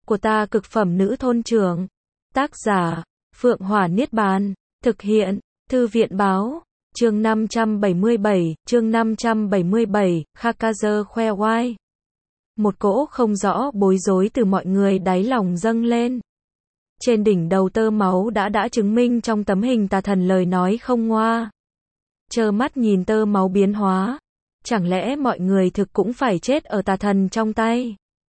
của ta cực phẩm nữ thôn trưởng. Tác giả, Phượng Hỏa Niết Bàn. Thực hiện, Thư viện báo. Chương 577, Khakazer khoe oai. Một cỗ không rõ bối rối từ mọi người đáy lòng dâng lên. Trên đỉnh đầu tơ máu đã chứng minh trong tấm hình tà thần lời nói không ngoa. Trơ mắt nhìn tơ máu biến hóa. Chẳng lẽ mọi người thực cũng phải chết ở tà thần trong tay?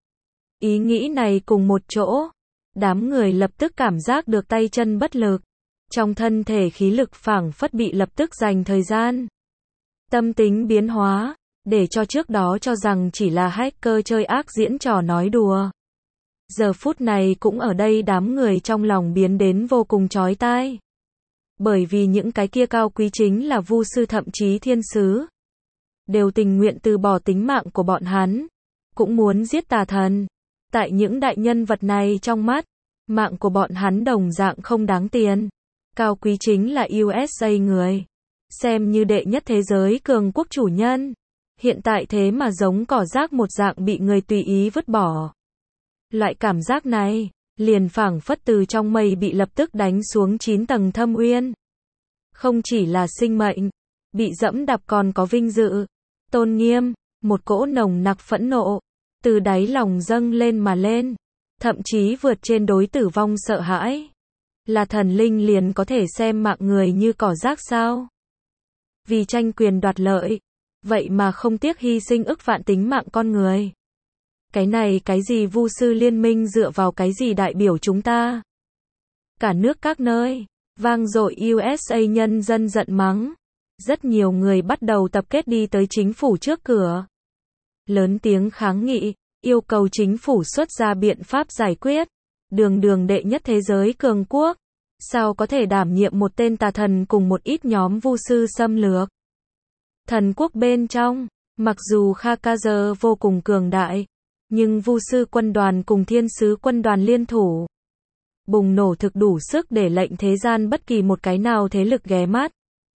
Ý nghĩ này cùng một chỗ. Đám người lập tức cảm giác được tay chân bất lực. Trong thân thể khí lực phảng phất bị lập tức dành thời gian. Tâm tính biến hóa, để cho trước đó cho rằng chỉ là hacker chơi ác diễn trò nói đùa. Giờ phút này cũng ở đây đám người trong lòng biến đến vô cùng chói tai. Bởi vì những cái kia cao quý chính là vu sư thậm chí thiên sứ. Đều tình nguyện từ bỏ tính mạng của bọn hắn. Cũng muốn giết tà thần. Tại những đại nhân vật này trong mắt, mạng của bọn hắn đồng dạng không đáng tiền. Cao quý chính là USA người. Xem như đệ nhất thế giới cường quốc chủ nhân. Hiện tại thế mà giống cỏ rác một dạng bị người tùy ý vứt bỏ. Loại cảm giác này, liền phảng phất từ trong mây bị lập tức đánh xuống 9 tầng thâm uyên. Không chỉ là sinh mệnh, bị dẫm đạp còn có vinh dự, tôn nghiêm, một cỗ nồng nặc phẫn nộ, từ đáy lòng dâng lên mà lên, thậm chí vượt trên đối tử vong sợ hãi. Là thần linh liền có thể xem mạng người như cỏ rác sao? Vì tranh quyền đoạt lợi, vậy mà không tiếc hy sinh ức vạn tính mạng con người. Cái này cái gì vu sư liên minh dựa vào cái gì đại biểu chúng ta? Cả nước các nơi, vang dội USA nhân dân giận mắng. Rất nhiều người bắt đầu tập kết đi tới chính phủ trước cửa. Lớn tiếng kháng nghị, yêu cầu chính phủ xuất ra biện pháp giải quyết. Đường đệ nhất thế giới cường quốc. Sao có thể đảm nhiệm một tên tà thần cùng một ít nhóm vu sư xâm lược? Thần quốc bên trong, mặc dù Khakazer vô cùng cường đại, nhưng vu sư quân đoàn cùng thiên sứ quân đoàn liên thủ. Bùng nổ thực đủ sức để lệnh thế gian bất kỳ một cái nào thế lực ghé mắt.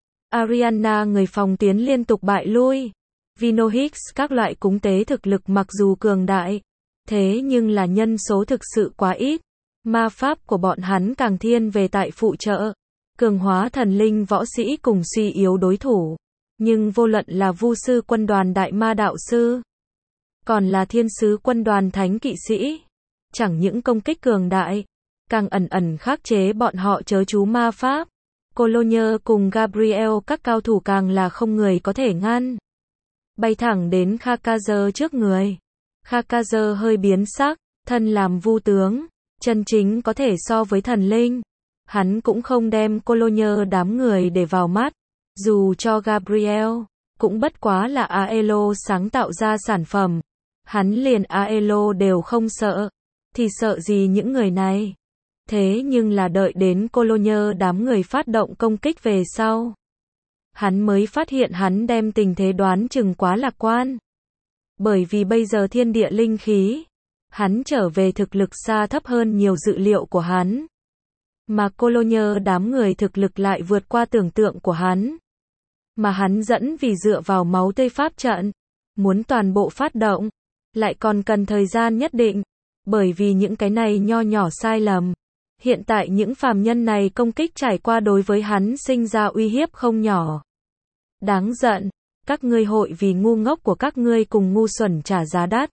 Ariana người phòng tuyến liên tục bại lui. Vinohix các loại cúng tế thực lực mặc dù cường đại, thế nhưng là nhân số thực sự quá ít. Ma pháp của bọn hắn càng thiên về tại phụ trợ, cường hóa thần linh võ sĩ cùng suy yếu đối thủ. Nhưng vô luận là vu sư quân đoàn đại ma đạo sư, còn là thiên sứ quân đoàn thánh kỵ sĩ, chẳng những công kích cường đại, càng ẩn khắc chế bọn họ chớ chú ma pháp. Cologne cùng Gabriel các cao thủ càng là không người có thể ngăn. Bay thẳng đến Khakazer trước người. Khakazer hơi biến sắc, thân làm vu tướng, chân chính có thể so với thần linh. Hắn cũng không đem Cologne đám người để vào mắt. Dù cho Gabriel, cũng bất quá là Aelo sáng tạo ra sản phẩm. Hắn liền Aelo đều không sợ. Thì sợ gì những người này? Thế nhưng là đợi đến Cologne đám người phát động công kích về sau. Hắn mới phát hiện hắn đem tình thế đoán chừng quá lạc quan. Bởi vì bây giờ thiên địa linh khí, hắn trở về thực lực xa thấp hơn nhiều dự liệu của hắn. Mà Cologne đám người thực lực lại vượt qua tưởng tượng của hắn. Mà hắn dẫn vì dựa vào máu tươi pháp trận, muốn toàn bộ phát động, lại còn cần thời gian nhất định. Bởi vì những cái này nho nhỏ sai lầm. Hiện tại những phàm nhân này công kích trải qua đối với hắn sinh ra uy hiếp không nhỏ. Đáng giận, các ngươi hội vì ngu ngốc của các ngươi cùng ngu xuẩn trả giá đắt.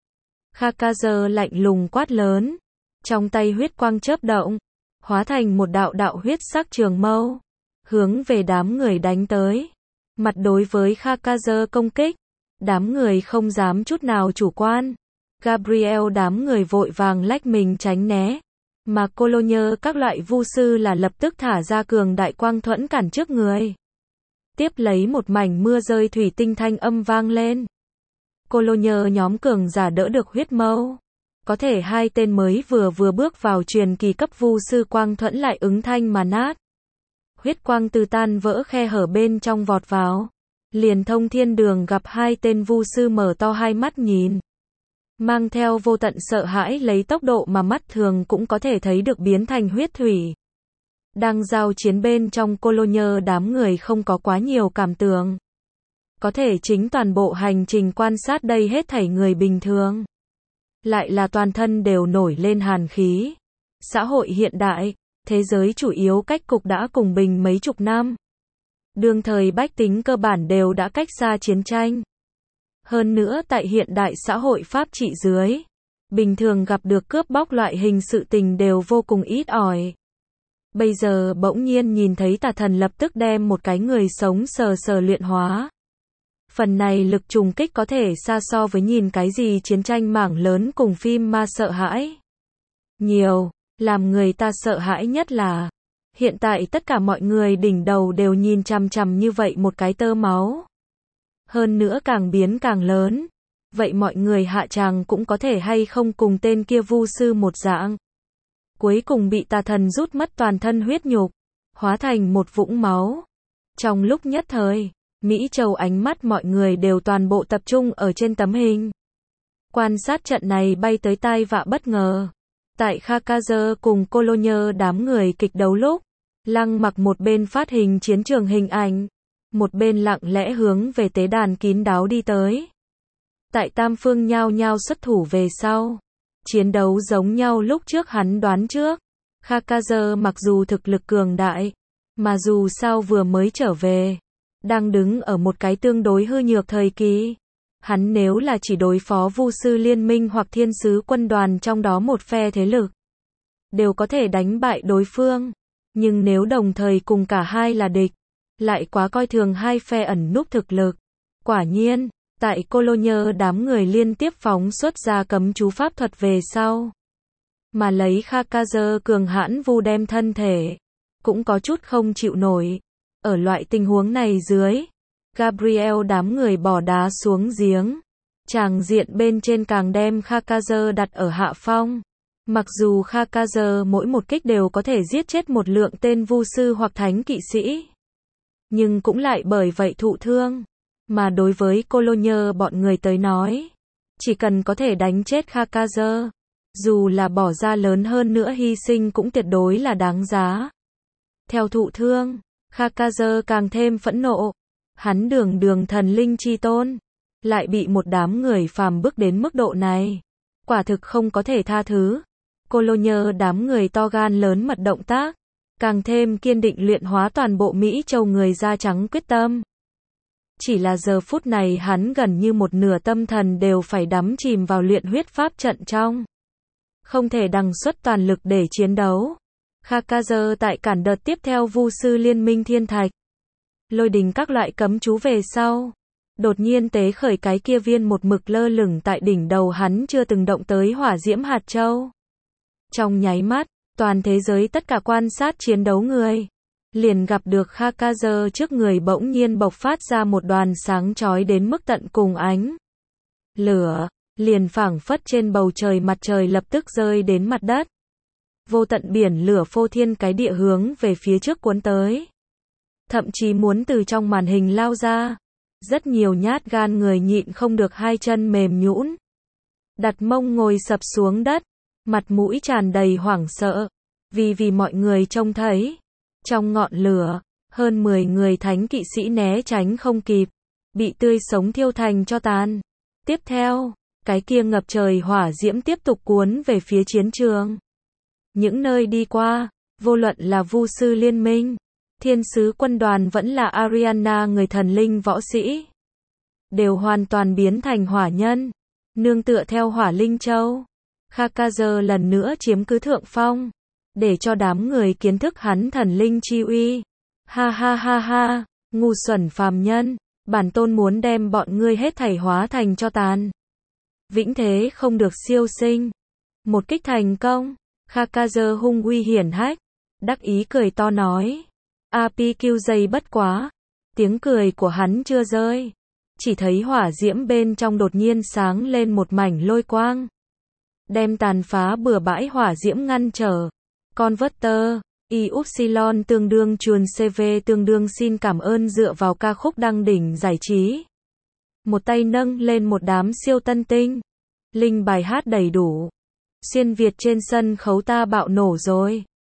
Khakazer lạnh lùng quát lớn, trong tay huyết quang chớp động, hóa thành một đạo huyết sắc trường mâu, hướng về đám người đánh tới. Mặt đối với Khakazer công kích, đám người không dám chút nào chủ quan. Gabriel đám người vội vàng lách mình tránh né. Mà Cologne các loại vu sư là lập tức thả ra cường đại quang thuẫn cản trước người. Tiếp lấy một mảnh mưa rơi thủy tinh thanh âm vang lên. Cologne nhóm cường giả đỡ được huyết mâu. Có thể hai tên mới vừa bước vào truyền kỳ cấp vu sư quang thuẫn lại ứng thanh mà nát. Huyết quang từ tan vỡ khe hở bên trong vọt vào. Liền thông thiên đường gặp hai tên vu sư mở to hai mắt nhìn. Mang theo vô tận sợ hãi lấy tốc độ mà mắt thường cũng có thể thấy được biến thành huyết thủy. Đang giao chiến bên trong Cologne đám người không có quá nhiều cảm tưởng. Có thể chính toàn bộ hành trình quan sát đây hết thảy người bình thường. lại là toàn thân đều nổi lên hàn khí. Xã hội hiện đại, thế giới chủ yếu cách cục đã cùng bình mấy chục năm. Đương thời bách tính cơ bản đều đã cách xa chiến tranh. Hơn nữa tại hiện đại xã hội pháp trị dưới, bình thường gặp được cướp bóc loại hình sự tình đều vô cùng ít ỏi. Bây giờ bỗng nhiên nhìn thấy tà thần lập tức đem một cái người sống sờ sờ luyện hóa. Phần này lực trùng kích có thể xa so với nhìn cái gì chiến tranh mảng lớn cùng phim ma sợ hãi. Nhiều, làm người ta sợ hãi nhất là, hiện tại tất cả mọi người đỉnh đầu đều nhìn chằm chằm như vậy một cái tơ máu. Hơn nữa càng biến càng lớn. Vậy mọi người hạ tràng cũng có thể hay không cùng tên kia vu sư một dạng. Cuối cùng bị tà thần rút mất toàn thân huyết nhục, hóa thành một vũng máu. Trong lúc nhất thời, Mỹ Châu ánh mắt mọi người đều toàn bộ tập trung ở trên tấm hình. Quan sát trận này bay tới tai vạ bất ngờ. Tại Khakazer cùng Cologne đám người kịch đấu lúc, Lăng Mặc một bên phát hình chiến trường hình ảnh, một bên lặng lẽ hướng về tế đàn kín đáo đi tới. Tại tam phương nhao nhao xuất thủ về sau. Chiến đấu giống nhau lúc trước hắn đoán trước. Khakazer mặc dù thực lực cường đại, mà dù sao vừa mới trở về, đang đứng ở một cái tương đối hư nhược thời kỳ. Hắn nếu là chỉ đối phó vu sư liên minh hoặc thiên sứ quân đoàn trong đó một phe thế lực, đều có thể đánh bại đối phương. Nhưng nếu đồng thời cùng cả hai là địch, lại quá coi thường hai phe ẩn núp thực lực. Quả nhiên, tại Cologne đám người liên tiếp phóng xuất ra cấm chú pháp thuật về sau. Mà lấy Khakazer cường hãn vu đem thân thể, cũng có chút không chịu nổi. Ở loại tình huống này dưới, Gabriel đám người bỏ đá xuống giếng. Tràng diện bên trên càng đem Khakazer đặt ở hạ phong. Mặc dù Khakazer mỗi một kích đều có thể giết chết một lượng tên vu sư hoặc thánh kỵ sĩ, nhưng cũng lại bởi vậy thụ thương. Mà đối với Cologne bọn người tới nói, chỉ cần có thể đánh chết Khakazer, dù là bỏ ra lớn hơn nữa hy sinh cũng tuyệt đối là đáng giá. Theo thụ thương, Khakazer càng thêm phẫn nộ. Hắn đường thần linh chi tôn, lại bị một đám người phàm bức đến mức độ này. Quả thực không có thể tha thứ. Cologne đám người to gan lớn mật động tác, càng thêm kiên định luyện hóa toàn bộ Mỹ Châu người da trắng quyết tâm. Chỉ là giờ phút này hắn gần như một nửa tâm thần đều phải đắm chìm vào luyện huyết pháp trận trong. Không thể đằng xuất toàn lực để chiến đấu. Khakazer tại cản đợt tiếp theo vu sư liên minh thiên thạch, lôi đình các loại cấm chú về sau. Đột nhiên tế khởi cái kia viên một mực lơ lửng tại đỉnh đầu hắn chưa từng động tới hỏa diễm hạt châu. Trong nháy mắt, toàn thế giới tất cả quan sát chiến đấu người, liền gặp được Khakazer trước người bỗng nhiên bộc phát ra một đoàn sáng chói đến mức tận cùng ánh lửa, liền phảng phất trên bầu trời mặt trời lập tức rơi đến mặt đất. Vô tận biển lửa phô thiên cái địa hướng về phía trước cuốn tới. Thậm chí muốn từ trong màn hình lao ra. Rất nhiều nhát gan người nhịn không được hai chân mềm nhũn, đặt mông ngồi sập xuống đất, mặt mũi tràn đầy hoảng sợ, vì mọi người trông thấy, trong ngọn lửa, hơn 10 người thánh kỵ sĩ né tránh không kịp, bị tươi sống thiêu thành tro tàn. Tiếp theo, cái kia ngập trời hỏa diễm tiếp tục cuốn về phía chiến trường. Những nơi đi qua, vô luận là vu sư liên minh, thiên sứ quân đoàn vẫn là Ariana người thần linh võ sĩ, đều hoàn toàn biến thành hỏa nhân, nương tựa theo hỏa linh châu. Khakazer lần nữa chiếm cứ thượng phong, để cho đám người kiến thức hắn thần linh chi uy. Ha ha ha ha, ngu xuẩn phàm nhân, bản tôn muốn đem bọn ngươi hết thảy hóa thành tro tàn. Vĩnh thế không được siêu sinh. Một kích thành công, Khakazer hung uy hiển hách, đắc ý cười to nói. APQ dây bất quá. Tiếng cười của hắn chưa rơi. Chỉ thấy hỏa diễm bên trong đột nhiên sáng lên một mảnh lôi quang. Đem tàn phá bừa bãi hỏa diễm ngăn trở. Converter, Y-Upsilon tương đương chuồn CV tương đương xin cảm ơn dựa vào ca khúc đăng đỉnh giải trí. Một tay nâng lên một đám siêu tân tinh. Linh bài hát đầy đủ. Xuyên Việt trên sân khấu ta bạo nổ rồi.